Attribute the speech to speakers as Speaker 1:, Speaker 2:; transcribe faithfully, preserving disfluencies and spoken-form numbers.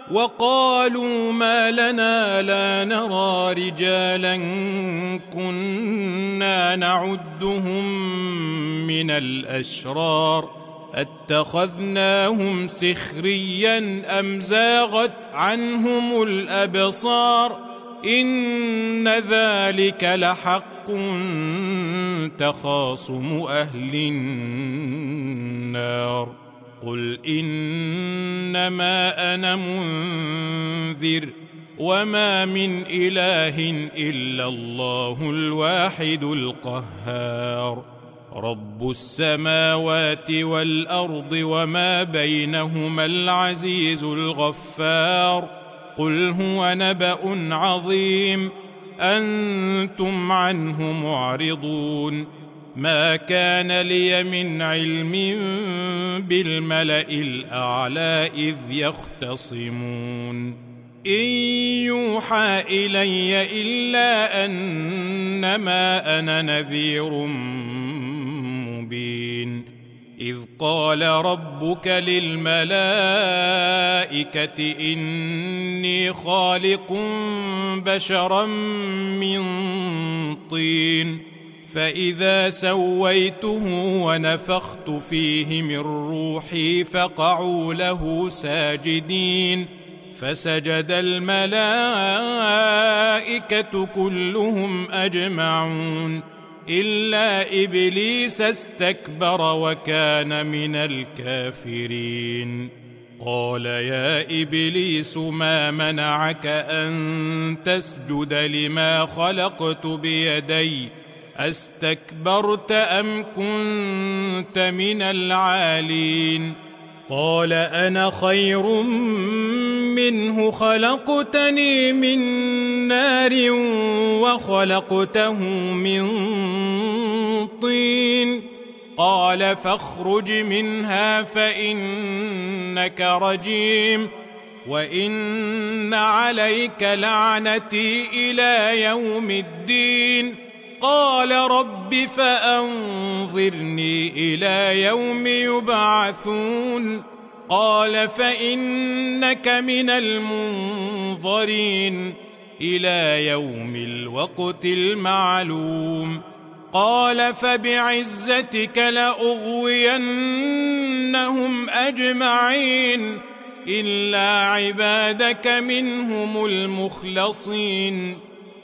Speaker 1: وقالوا ما لنا لا نرى رجالا كنا نعدهم من الأشرار اتخذناهم سخريا أم زاغت عنهم الأبصار إن ذلك لحق تخاصم أهل النار قل إنما أنا منذر وما من إله إلا الله الواحد القهار رب السماوات والأرض وما بينهما العزيز الغفار قل هو نبأ عظيم أنتم عنه معرضون ما كان لي من علم بالملأ الأعلى إذ يختصمون إن يوحى إلي إلا أنما أنا نذير مبين إذ قال ربك للملائكة إني خالق بشرا من طين فإذا سويته ونفخت فيه من روحي فقعوا له ساجدين فسجد الملائكة كلهم أجمعون إلا إبليس استكبر وكان من الكافرين قال يا إبليس ما منعك أن تسجد لما خلقت بيدي أستكبرت أم كنت من العالين قال أنا خير منه خلقتني من نار وخلقته من طين قال فاخرج منها فإنك رجيم وإن عليك لعنتي إلى يوم الدين قال رب فأنظرني إلى يوم يبعثون قال فإنك من المنظرين إلى يوم الوقت المعلوم قال فبعزتك لأغوينهم أجمعين إلا عبادك منهم المخلصين